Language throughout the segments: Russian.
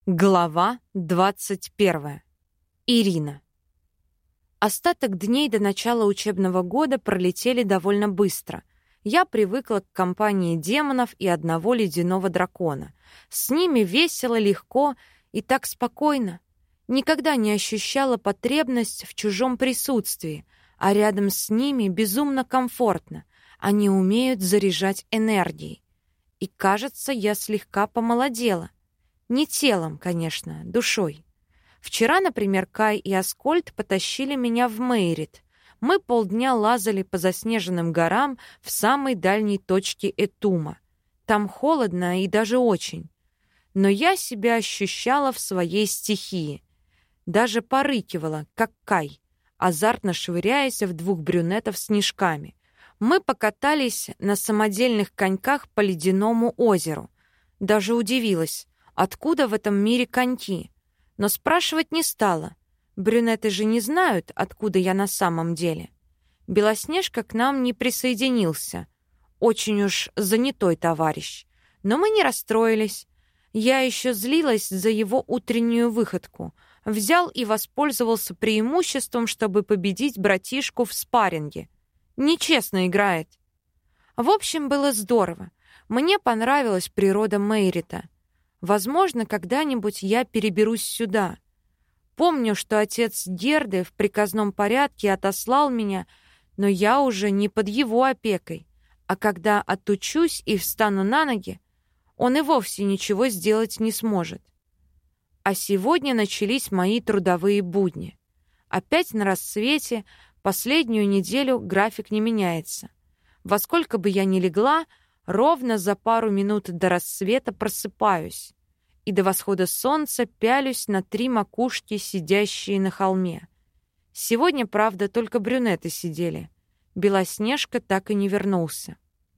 Глава 21. Ирина. Остаток дней до начала учебного года пролетели довольно быстро. Я привыкла к компании демонов и одного ледяного дракона. С ними весело, легко и так спокойно. Никогда не ощущала потребность в чужом присутствии, а рядом с ними безумно комфортно. Они умеют заряжать энергией. И, кажется, я слегка помолодела. Не телом, конечно, душой. Вчера, например, Кай и Аскольд потащили меня в Мейрит. Мы полдня лазали по заснеженным горам в самой дальней точке Этума. Там холодно и даже очень. Но я себя ощущала в своей стихии. Даже порыкивала, как Кай, азартно швыряясь в двух брюнетов снежками. Мы покатались на самодельных коньках по ледяному озеру. Даже удивилась, откуда в этом мире коньки? Но спрашивать не стала. Брюнеты же не знают, откуда я на самом деле. Белоснежка к нам не присоединился. Очень уж занятой товарищ. Но мы не расстроились. Я еще злилась за его утреннюю выходку. Взял и воспользовался преимуществом, чтобы победить братишку в спарринге. Нечестно играет. В общем, было здорово. Мне понравилась природа Мейрита. Возможно, когда-нибудь я переберусь сюда. Помню, что отец Герды в приказном порядке отослал меня, но я уже не под его опекой. А когда отучусь и встану на ноги, он и вовсе ничего сделать не сможет. А сегодня начались мои трудовые будни. Опять на рассвете, последнюю неделю график не меняется. Во сколько бы я ни легла, ровно за пару минут до рассвета просыпаюсь и до восхода солнца пялюсь на 3 макушки, сидящие на холме. Сегодня, правда, только брюнеты сидели. Белоснежка так и не вернулся.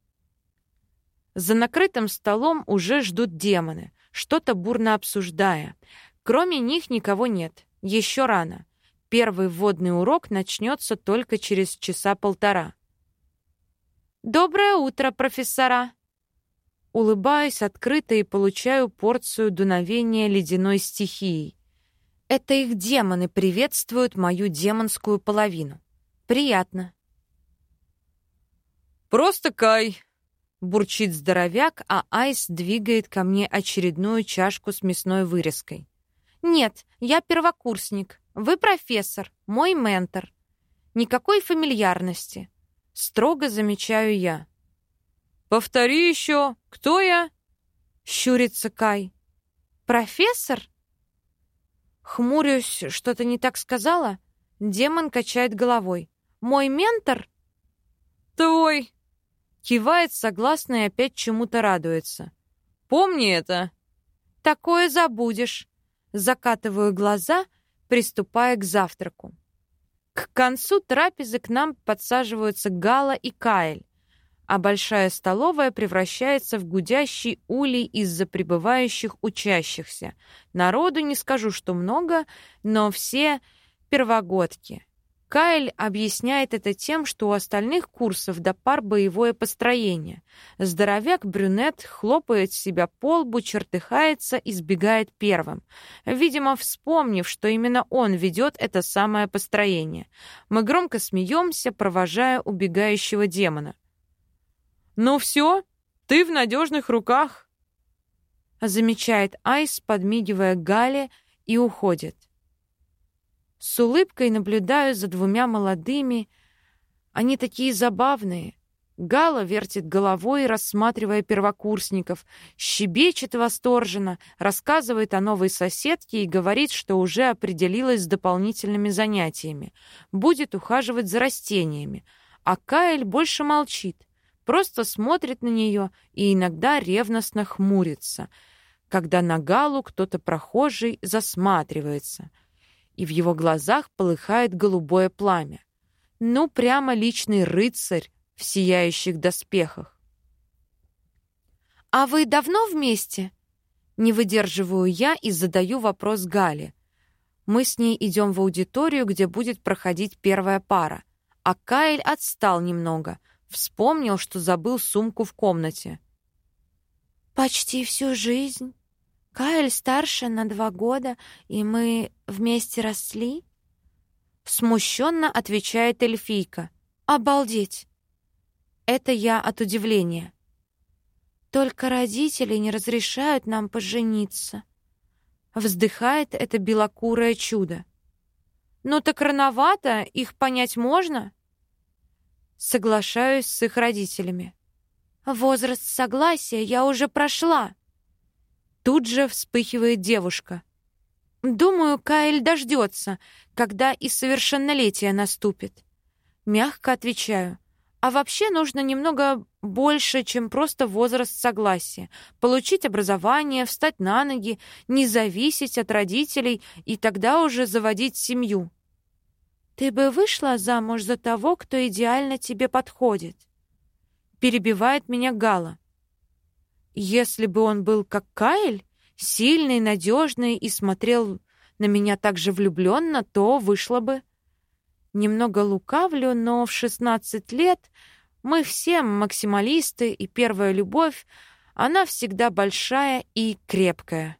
За накрытым столом уже ждут демоны, что-то бурно обсуждая. Кроме них никого нет. Еще рано. Первый вводный урок начнется только через часа полтора. «Доброе утро, профессора!» Улыбаюсь открыто и получаю порцию дуновения ледяной стихией. Это их демоны приветствуют мою демонскую половину. Приятно. «Просто Кай!» — бурчит здоровяк, а Айс двигает ко мне очередную чашку с мясной вырезкой. «Нет, я первокурсник. Вы профессор, мой ментор. Никакой фамильярности. Строго замечаю я. «Повтори еще. Кто я?» — щурится Кай. «Профессор?» Хмурюсь, что-то не так сказала? Демон качает головой. «Мой ментор?» «Твой!» Кивает согласно и опять чему-то радуется. «Помни это!» «Такое забудешь!» Закатываю глаза, приступая к завтраку. К концу трапезы к нам подсаживаются Гала и Каэль, а большая столовая превращается в гудящий улей из-за прибывающих учащихся. Народу не скажу, что много, но все первогодки. Каэль объясняет это тем, что у остальных курсов до пар боевое построение. Здоровяк-брюнет хлопает себя по лбу, чертыхается и сбегает первым, видимо, вспомнив, что именно он ведет это самое построение. Мы громко смеемся, провожая убегающего демона. «Ну все, ты в надежных руках», — замечает Айс, подмигивая Гале, и уходит. С улыбкой наблюдаю за 2 молодыми. Они такие забавные. Гала вертит головой, рассматривая первокурсников, щебечет восторженно, рассказывает о новой соседке и говорит, что уже определилась с дополнительными занятиями. Будет ухаживать за растениями. А Каэль больше молчит, просто смотрит на нее и иногда ревностно хмурится, когда на Галу кто-то прохожий засматривается, и в его глазах полыхает голубое пламя. Ну, прямо личный рыцарь в сияющих доспехах. «А вы давно вместе?» Не выдерживаю я и задаю вопрос Гале. Мы с ней идем в аудиторию, где будет проходить первая пара, а Каэль отстал немного, вспомнил, что забыл сумку в комнате. «Почти всю жизнь», — Кайл старше на 2 года, и мы вместе росли? Смущенно отвечает эльфийка. Обалдеть! Это я от удивления. Только родители не разрешают нам пожениться. Вздыхает это белокурое чудо. Ну так рановато, их понять можно? Соглашаюсь с их родителями. Возраст согласия я уже прошла. Тут же вспыхивает девушка. Думаю, Кайл дождется, когда и совершеннолетие наступит. Мягко отвечаю. А вообще нужно немного больше, чем просто возраст согласия. Получить образование, встать на ноги, не зависеть от родителей и тогда уже заводить семью. Ты бы вышла замуж за того, кто идеально тебе подходит? Перебивает меня Гала. Если бы он был как Кайл, сильный, надежный и смотрел на меня так же влюбленно, то вышла бы. Немного лукавлю, но в 16 лет мы все максималисты, и первая любовь, она всегда большая и крепкая.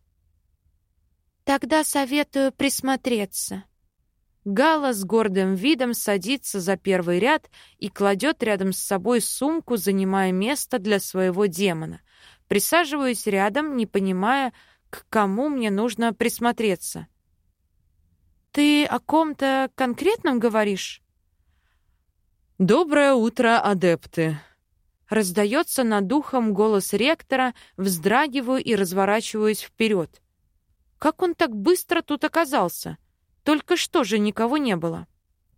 Тогда советую присмотреться. Гала с гордым видом садится за первый ряд и кладет рядом с собой сумку, занимая место для своего демона. Присаживаюсь рядом, не понимая, к кому мне нужно присмотреться. «Ты о ком-то конкретном говоришь?» «Доброе утро, адепты!» Раздается над ухом голос ректора, вздрагиваю и разворачиваюсь вперед. Как он так быстро тут оказался? Только что же никого не было.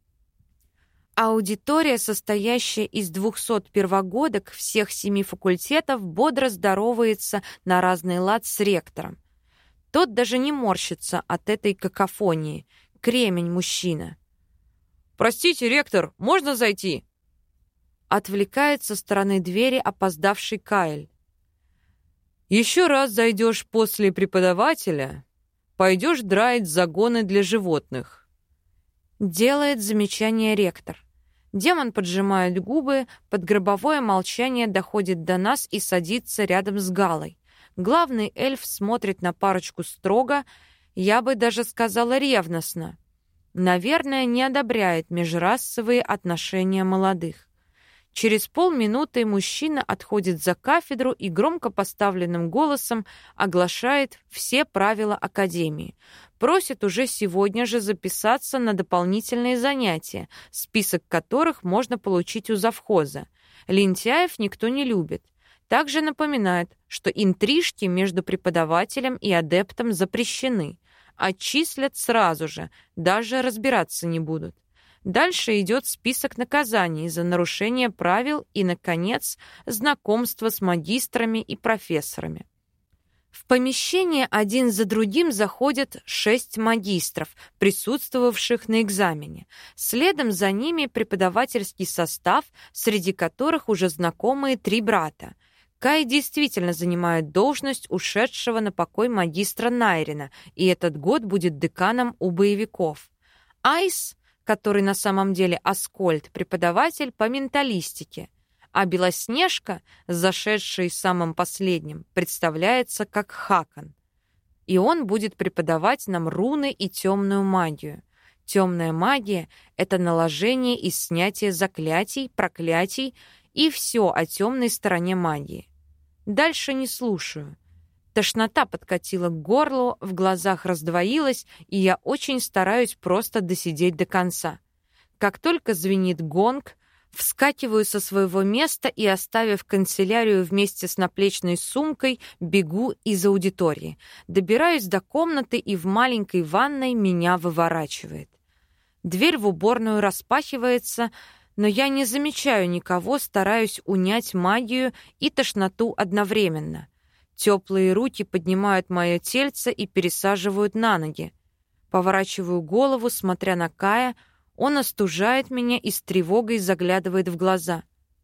Аудитория, состоящая из 200 первогодок всех 7 факультетов, бодро здоровается на разный лад с ректором. Тот даже не морщится от этой какофонии. Кремень мужчина. «Простите, ректор, можно зайти?» Отвлекает со стороны двери опоздавший Кайл. «Еще раз зайдешь после преподавателя, пойдешь драить загоны для животных». Делает замечание ректор. Демон поджимает губы, подгробовое молчание доходит до нас и садится рядом с Галой. Главный эльф смотрит на парочку строго, я бы даже сказала ревностно. Наверное, не одобряет межрасовые отношения молодых. Через полминуты мужчина отходит за кафедру и громко поставленным голосом оглашает все правила академии. Просит уже сегодня же записаться на дополнительные занятия, список которых можно получить у завхоза. Лентяев никто не любит. Также напоминает, что интрижки между преподавателем и адептом запрещены. Отчислят сразу же, даже разбираться не будут. Дальше идет список наказаний за нарушение правил и, наконец, знакомство с магистрами и профессорами. В помещение один за другим заходят 6 магистров, присутствовавших на экзамене. Следом за ними преподавательский состав, среди которых уже знакомые 3 брата. Кай действительно занимает должность ушедшего на покой магистра Найрина, и этот год будет деканом у боевиков. Айс, который на самом деле Аскольд, преподаватель по менталистике, а Белоснежка, зашедший самым последним, представляется как Хакон. И он будет преподавать нам руны и темную магию. Темная магия — это наложение и снятие заклятий, проклятий и все о темной стороне магии. Дальше не слушаю. Тошнота подкатила к горлу, в глазах раздвоилась, и я очень стараюсь просто досидеть до конца. Как только звенит гонг, вскакиваю со своего места и, оставив канцелярию вместе с наплечной сумкой, бегу из аудитории. Добираюсь до комнаты, и в маленькой ванной меня выворачивает. Дверь в уборную распахивается, но я не замечаю никого, стараюсь унять магию и тошноту одновременно. Теплые руки поднимают мое тельце и пересаживают на ноги. Поворачиваю голову, смотря на Кая. Он остужает меня и с тревогой заглядывает в глаза.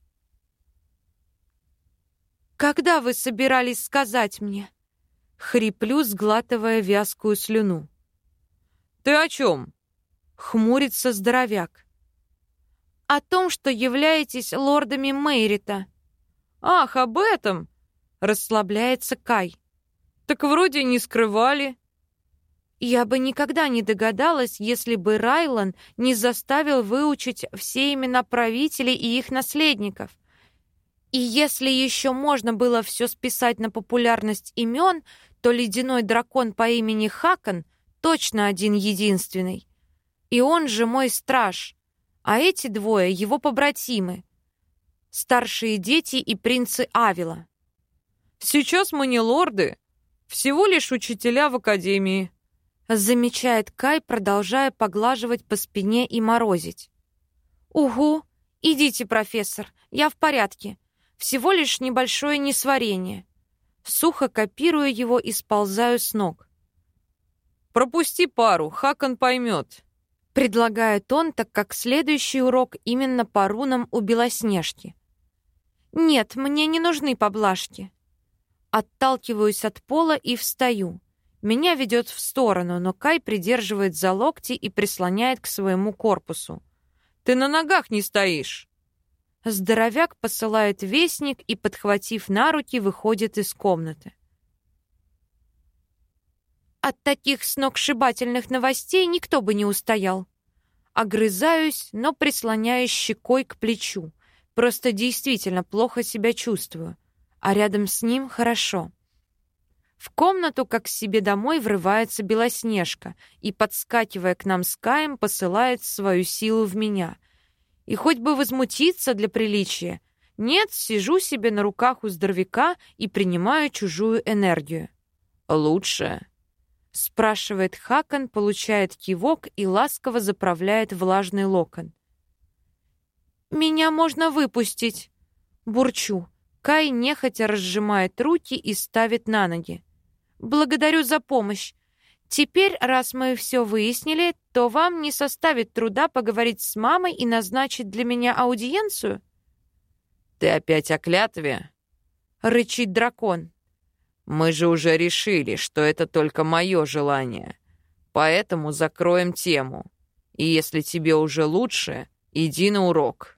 «Когда вы собирались сказать мне?» Хриплю, сглатывая вязкую слюну. «Ты о чем?» Хмурится здоровяк. «О том, что являетесь лордами Мейрита». «Ах, об этом!» Расслабляется Кай. Так вроде не скрывали. Я бы никогда не догадалась, если бы Райлан не заставил выучить все имена правителей и их наследников. И если еще можно было все списать на популярность имен, то ледяной дракон по имени Хакон точно один-единственный. И он же мой страж, а эти двое — его побратимы. Старшие дети и принцы Авила. Сейчас мы не лорды, всего лишь учителя в академии. Замечает Кай, продолжая поглаживать по спине и морозить. «Угу, идите, профессор, я в порядке. Всего лишь небольшое несварение». Сухо копирую его и сползаю с ног. «Пропусти пару, Хакон поймет», — предлагает он, так как следующий урок именно по рунам у Белоснежки. «Нет, мне не нужны поблажки». Отталкиваюсь от пола и встаю. Меня ведет в сторону, но Кай придерживает за локти и прислоняет к своему корпусу. «Ты на ногах не стоишь!» Здоровяк посылает вестник и, подхватив на руки, выходит из комнаты. От таких сногсшибательных новостей никто бы не устоял. Огрызаюсь, но прислоняюсь щекой к плечу. Просто действительно плохо себя чувствую, а рядом с ним хорошо. В комнату, как к себе домой, врывается Белоснежка и, подскакивая к нам с Каем, посылает свою силу в меня. И хоть бы возмутиться для приличия, нет, сижу себе на руках у здоровяка и принимаю чужую энергию. «Лучше?» — спрашивает Хакон, получает кивок и ласково заправляет влажный локон. «Меня можно выпустить!» — бурчу. Кай нехотя разжимает руки и ставит на ноги. «Благодарю за помощь. Теперь, раз мы все выяснили, то вам не составит труда поговорить с мамой и назначить для меня аудиенцию?» «Ты опять о клятве?» — рычит дракон. «Мы же уже решили, что это только мое желание. Поэтому закроем тему. И если тебе уже лучше, иди на урок».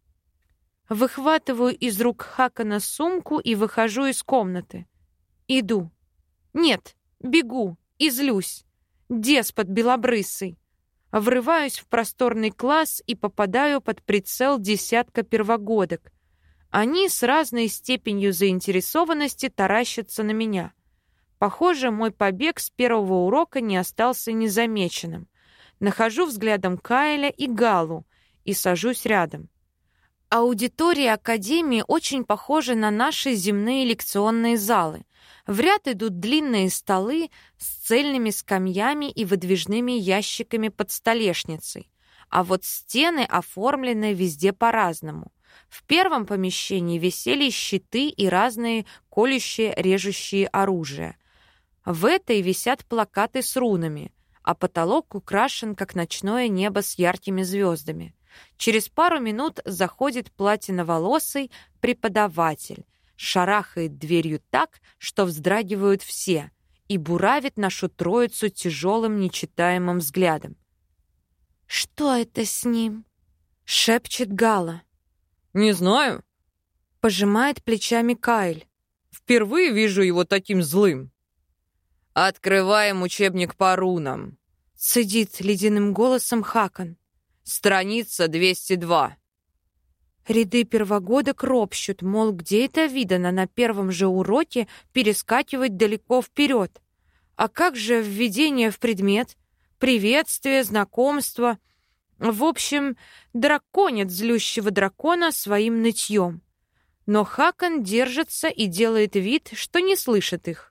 Выхватываю из рук Хакона сумку и выхожу из комнаты. Иду. Нет, бегу и злюсь. Деспот белобрысый. Врываюсь в просторный класс и попадаю под прицел десятка первогодок. Они с разной степенью заинтересованности таращатся на меня. Похоже, мой побег с первого урока не остался незамеченным. Нахожу взглядом Кайля и Галу и сажусь рядом. Аудитория Академии очень похожа на наши земные лекционные залы. В ряд идут длинные столы с цельными скамьями и выдвижными ящиками под столешницей. А вот стены оформлены везде по-разному. В первом помещении висели щиты и разные колющие, режущие оружия. В этой висят плакаты с рунами, а потолок украшен, как ночное небо с яркими звездами. Через пару минут заходит платиноволосый преподаватель, шарахает дверью так, что вздрагивают все, и буравит нашу троицу тяжелым нечитаемым взглядом. «Что это с ним?» — шепчет Гала. «Не знаю», — пожимает плечами Кайль. «Впервые вижу его таким злым». «Открываем учебник по рунам», — цедит ледяным голосом Хакон. «Страница 202». Ряды первогодок ропщут, мол, где это видано на первом же уроке перескакивать далеко вперед? А как же введение в предмет? Приветствие, знакомство? В общем, драконит злющего дракона своим нытьем. Но Хакон держится и делает вид, что не слышит их.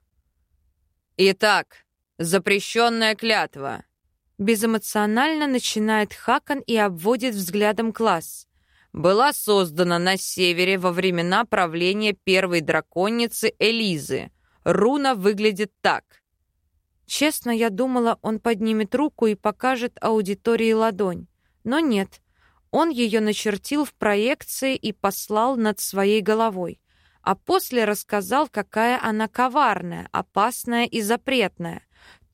«Итак, запрещенная клятва». Безэмоционально начинает Хакон и обводит взглядом класс. «Была создана на севере во времена правления первой драконицы Элизы. Руна выглядит так». Честно, я думала, он поднимет руку и покажет аудитории ладонь. Но нет. Он ее начертил в проекции и послал над своей головой. А после рассказал, какая она коварная, опасная и запретная.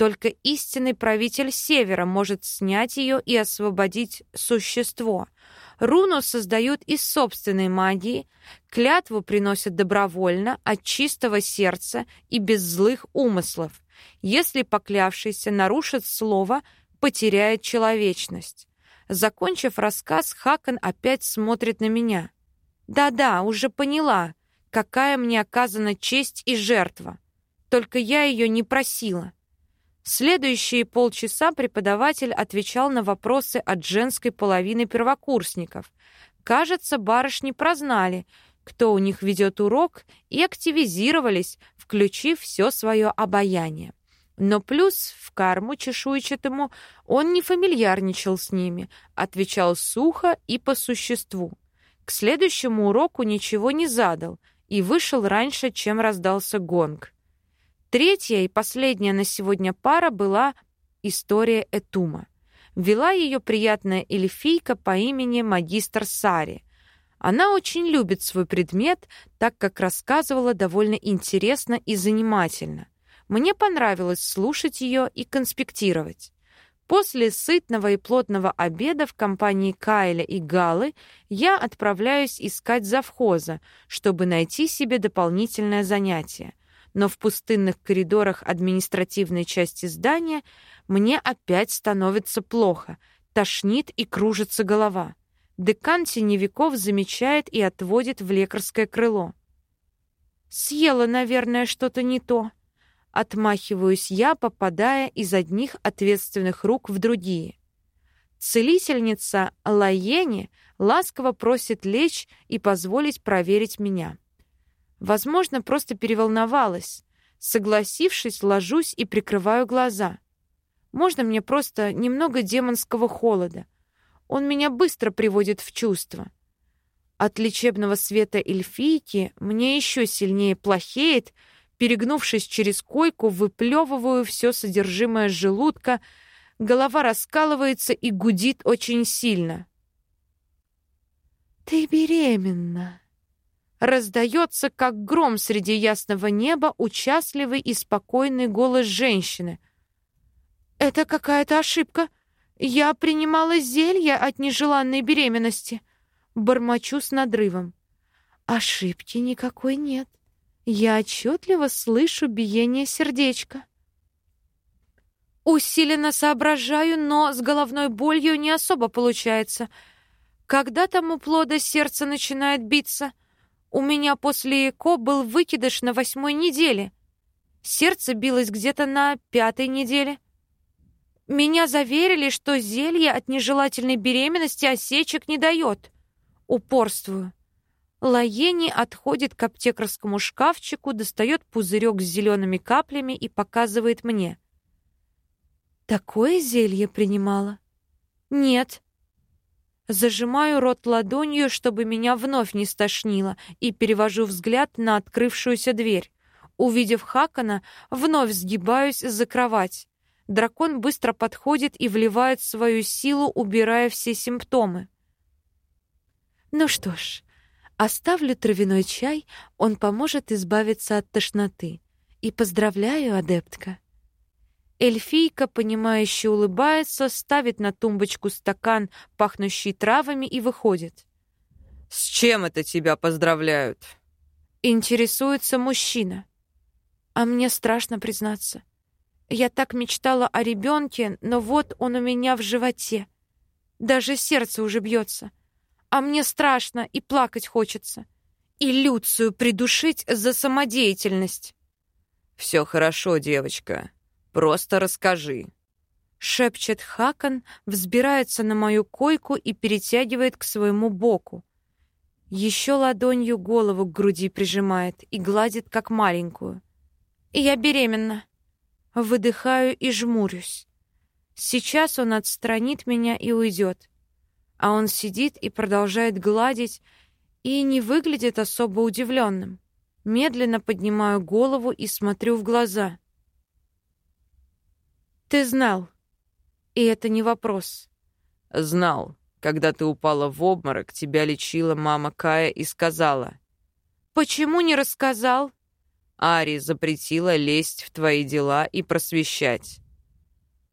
Только истинный правитель Севера может снять ее и освободить существо. Руну создают из собственной магии, клятву приносят добровольно, от чистого сердца и без злых умыслов. Если поклявшийся нарушит слово, потеряет человечность. Закончив рассказ, Хакон опять смотрит на меня. Да-да, уже поняла, какая мне оказана честь и жертва. Только я ее не просила. Следующие полчаса преподаватель отвечал на вопросы от женской половины первокурсников. Кажется, барышни прознали, кто у них ведет урок, и активизировались, включив все свое обаяние. Но плюс в карму чешуйчатому он не фамильярничал с ними, отвечал сухо и по существу. К следующему уроку ничего не задал и вышел раньше, чем раздался гонг. Третья и последняя на сегодня пара была история Этума. Вела ее приятная эльфийка по имени магистр Сари. Она очень любит свой предмет, так как рассказывала довольно интересно и занимательно. Мне понравилось слушать ее и конспектировать. После сытного и плотного обеда в компании Кайля и Галы я отправляюсь искать завхоза, чтобы найти себе дополнительное занятие. Но в пустынных коридорах административной части здания мне опять становится плохо, тошнит и кружится голова. Декан Теневиков замечает и отводит в лекарское крыло. «Съела, наверное, что-то не то». Отмахиваюсь я, попадая из одних ответственных рук в другие. Целительница Лаени ласково просит лечь и позволить проверить меня. Возможно, просто переволновалась. Согласившись, ложусь и прикрываю глаза. Можно мне просто немного демонского холода? Он меня быстро приводит в чувство. От лечебного света эльфийки мне еще сильнее плохеет. Перегнувшись через койку, выплевываю все содержимое желудка. Голова раскалывается и гудит очень сильно. «Ты беременна!» Раздается, как гром среди ясного неба, участливый и спокойный голос женщины. «Это какая-то ошибка. Я принимала зелье от нежеланной беременности». Бормочу с надрывом. «Ошибки никакой нет. Я отчетливо слышу биение сердечка». Усиленно соображаю, но с головной болью не особо получается. Когда там у плода сердце начинает биться? У меня после ЭКО был выкидыш на 8-й неделе. Сердце билось где-то на 5-й неделе. Меня заверили, что зелье от нежелательной беременности осечек не дает. Упорствую. Лаени отходит к аптекарскому шкафчику, достает пузырек с зелеными каплями и показывает мне. «Такое зелье принимала?» «Нет». Зажимаю рот ладонью, чтобы меня вновь не стошнило, и перевожу взгляд на открывшуюся дверь. Увидев Хакона, вновь сгибаюсь за кровать. Дракон быстро подходит и вливает свою силу, убирая все симптомы. Ну что ж, оставлю травяной чай, он поможет избавиться от тошноты. И поздравляю, адептка. Эльфийка, понимающе улыбается, ставит на тумбочку стакан, пахнущий травами, и выходит. «С чем это тебя поздравляют?» Интересуется мужчина. А мне страшно признаться. Я так мечтала о ребенке, но вот он у меня в животе. Даже сердце уже бьется. А мне страшно и плакать хочется. И Люцию придушить за самодеятельность. «Все хорошо, девочка. Просто расскажи», — шепчет Хакон, взбирается на мою койку и перетягивает к своему боку. Еще ладонью голову к груди прижимает и гладит, как маленькую. «Я беременна». Выдыхаю и жмурюсь. Сейчас он отстранит меня и уйдет. А он сидит и продолжает гладить, и не выглядит особо удивленным. Медленно поднимаю голову и смотрю в глаза. «Ты знал?» И это не вопрос. «Знал. Когда ты упала в обморок, тебя лечила мама Кая и сказала». «Почему не рассказал?» «Ари запретила лезть в твои дела и просвещать».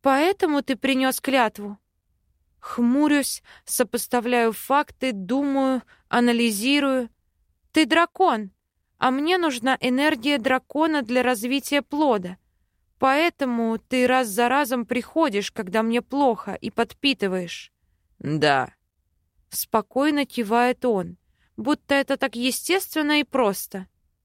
Поэтому ты принес клятву? Хмурюсь, сопоставляю факты, думаю, анализирую. Ты дракон, а мне нужна энергия дракона для развития плода. Поэтому ты раз за разом приходишь, когда мне плохо, и подпитываешь. Да. Спокойно кивает он, будто это так естественно и просто.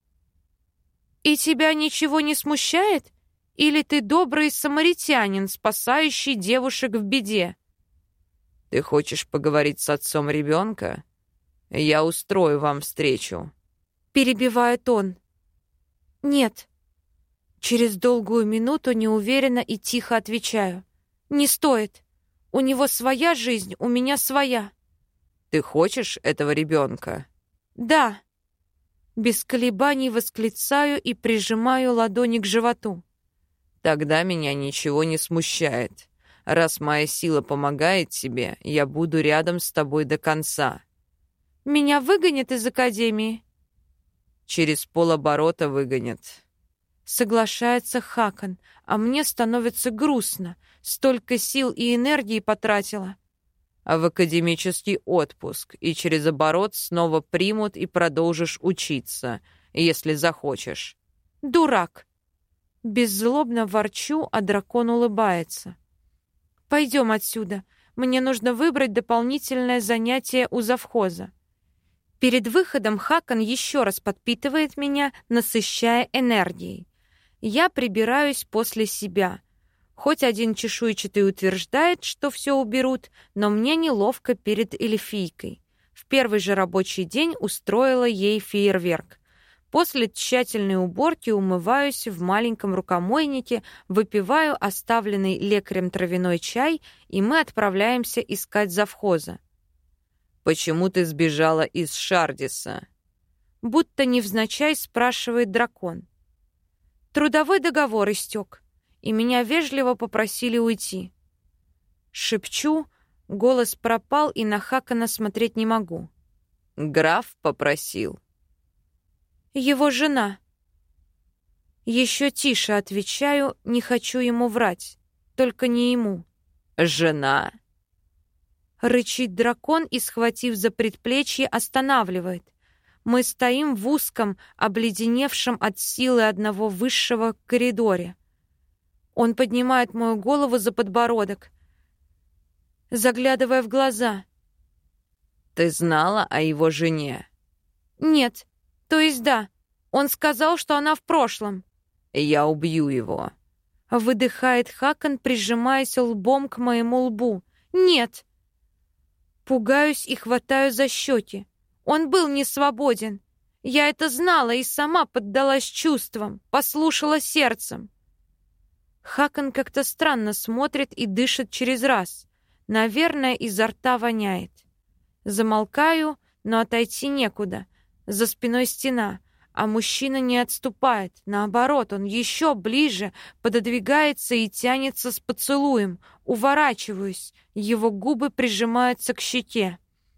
И тебя ничего не смущает? Или ты добрый самаритянин, спасающий девушек в беде? Ты хочешь поговорить с отцом ребенка? Я устрою вам встречу. Перебивает он. Нет. Через долгую минуту неуверенно и тихо отвечаю. Не стоит. У него своя жизнь, у меня своя. Ты хочешь этого ребенка? Да. Без колебаний восклицаю и прижимаю ладони к животу. Тогда меня ничего не смущает. Раз моя сила помогает тебе, я буду рядом с тобой до конца. Меня выгонят из академии? Через полоборота выгонят. Соглашается Хакон, а мне становится грустно. Столько сил и энергии потратила. А в академический отпуск, и через оборот снова примут и продолжишь учиться, если захочешь. Дурак. Беззлобно ворчу, а дракон улыбается. Пойдем отсюда. Мне нужно выбрать дополнительное занятие у завхоза. Перед выходом Хакон еще раз подпитывает меня, насыщая энергией. Я прибираюсь после себя. Хоть один чешуйчатый утверждает, что все уберут, но мне неловко перед эльфийкой. В первый же рабочий день устроила ей фейерверк. После тщательной уборки умываюсь в маленьком рукомойнике, выпиваю оставленный лекарем травяной чай, и мы отправляемся искать завхоза. «Почему ты сбежала из Шардиса?» Будто невзначай спрашивает дракон. Трудовой договор истек, и меня вежливо попросили уйти. Шепчу, голос пропал, и на Хакона смотреть не могу. «Граф попросил». Его жена. Еще тише отвечаю, не хочу ему врать, только не ему. «Жена?» Рычит дракон и, схватив за предплечье, останавливает. Мы стоим в узком, обледеневшем от силы одного высшего коридоре. Он поднимает мою голову за подбородок, заглядывая в глаза. «Ты знала о его жене?» «Нет, то есть да. Он сказал, что она в прошлом». «Я убью его». Выдыхает Хакон, прижимаясь лбом к моему лбу. «Нет». Пугаюсь и хватаю за щеки. Он был не свободен. Я это знала и сама поддалась чувствам, послушала сердцем. Хакон как-то странно смотрит и дышит через раз. Наверное, изо рта воняет. Замолкаю, но отойти некуда. За спиной стена, а мужчина не отступает. Наоборот, он еще ближе пододвигается и тянется с поцелуем. Уворачиваюсь, его губы прижимаются к щеке.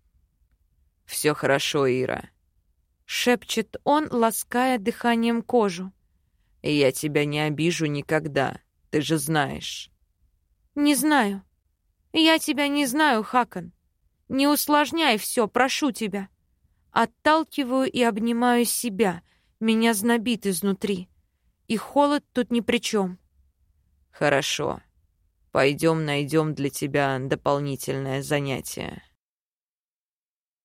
«Все хорошо, Ира», — шепчет он, лаская дыханием кожу. «Я тебя не обижу никогда, ты же знаешь». «Не знаю. Я тебя не знаю, Хакон. Не усложняй все, прошу тебя». Отталкиваю и обнимаю себя. Меня знобит изнутри. И холод тут ни при чем. «Хорошо. Пойдем найдем для тебя дополнительное занятие».